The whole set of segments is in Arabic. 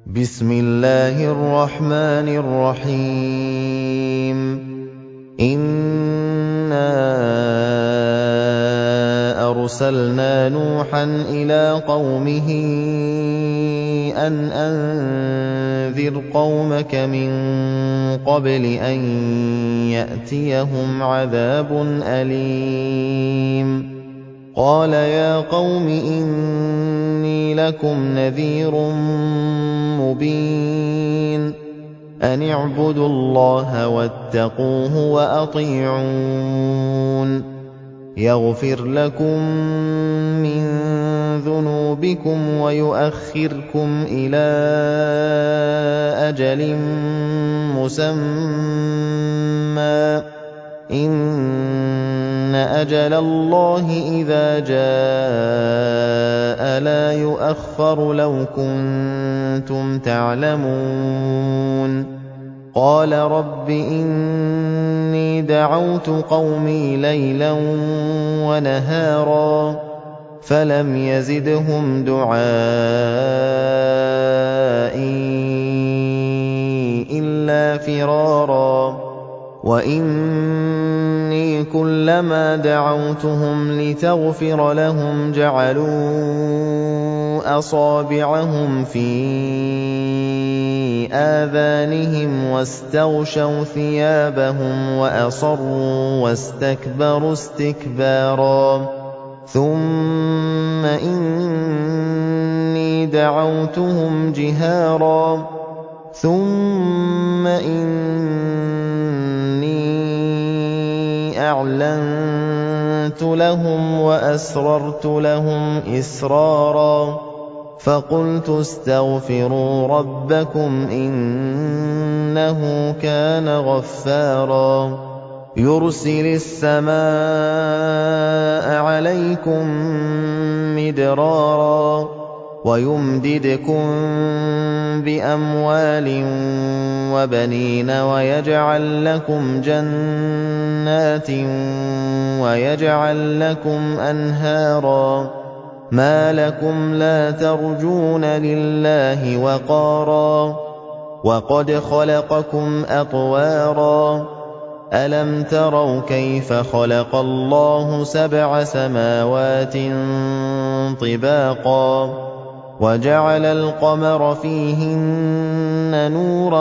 بسم الله الرحمن الرحيم إنا أرسلنا نوحا إلى قومه أن أنذر قومك من قبل أن يأتيهم عذاب أليم قال يا قوم إني لكم نذير مبين أن اعبدوا الله واتقوه وأطيعون يغفر لكم من ذنوبكم ويؤخركم إلى أجل مسمى إن أجل الله إذا جاء لا يؤخر لو كنتم تعلمون قال رب إني دعوت قومي ليلا ونهارا فلم يزدهم دعائي إلا فرارا وإني كلما دعوتهم لتغفر لهم جعلوا أصابعهم في آذانهم واستغشوا ثيابهم وأصروا واستكبروا استكبارا ثم إني دعوتهم جهارا ثم إني أعلنت لهم وأسررت لهم إسرارا فقلت استغفروا ربكم إنه كان غفارا يرسل السماء عليكم مدرارا ويمددكم بأموال وبنين ويجعل لكم جنات ويجعل لكم أنهارا ما لكم لا ترجون لله وقارا وقد خلقكم أطوارا ألم تروا كيف خلق الله 7 سماوات طباقا وجعل القمر فيهن نورا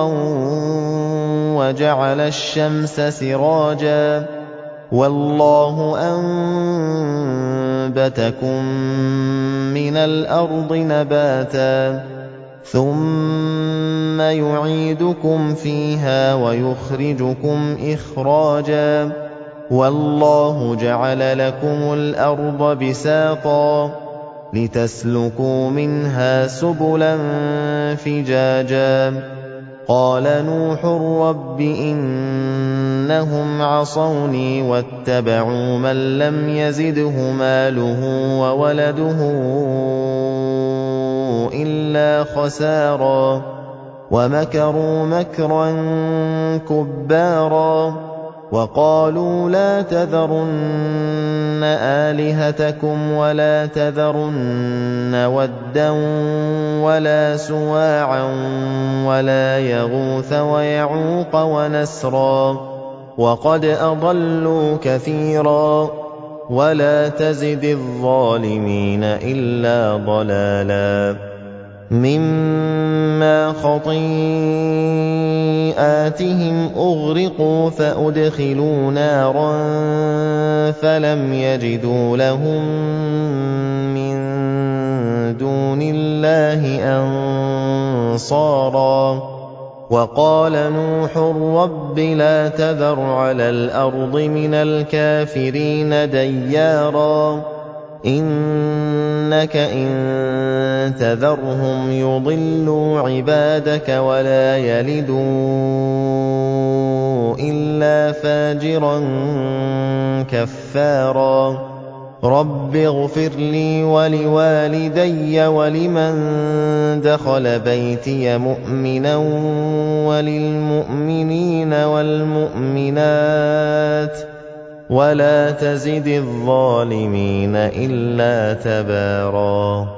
وجعل الشمس سراجا والله أنبتكم من الأرض نباتا ثم يعيدكم فيها ويخرجكم إخراجا والله جعل لكم الأرض بساطا لتسلكوا منها سبلا فجاجا قال نوح رب إنهم عصوني واتبعوا من لم يزده ماله وولده إلا خسارا ومكروا مكرا كبارا وقالوا لا تذرن آلهتكم ولا تذرن ودا ولا سواعا ولا يغوث ويعوق ونسرا وقد أضلوا كثيرا ولا تزد الظالمين إلا ضلالا مما خطيئاتهم أغرقوا فأدخلوا نارا فلم يجدوا لهم من دون الله أنصارا وقال نوح رب لا تذر على الأرض من الكافرين ديارا إنك إن تذرهم يضلوا عبادك ولا يلدوا إلا فاجرا كفارا رب اغفر لي ولوالدي ولمن دخل بيتي مؤمنا وللمؤمنين والمؤمنات ولا تزد الظالمين إلا تباراً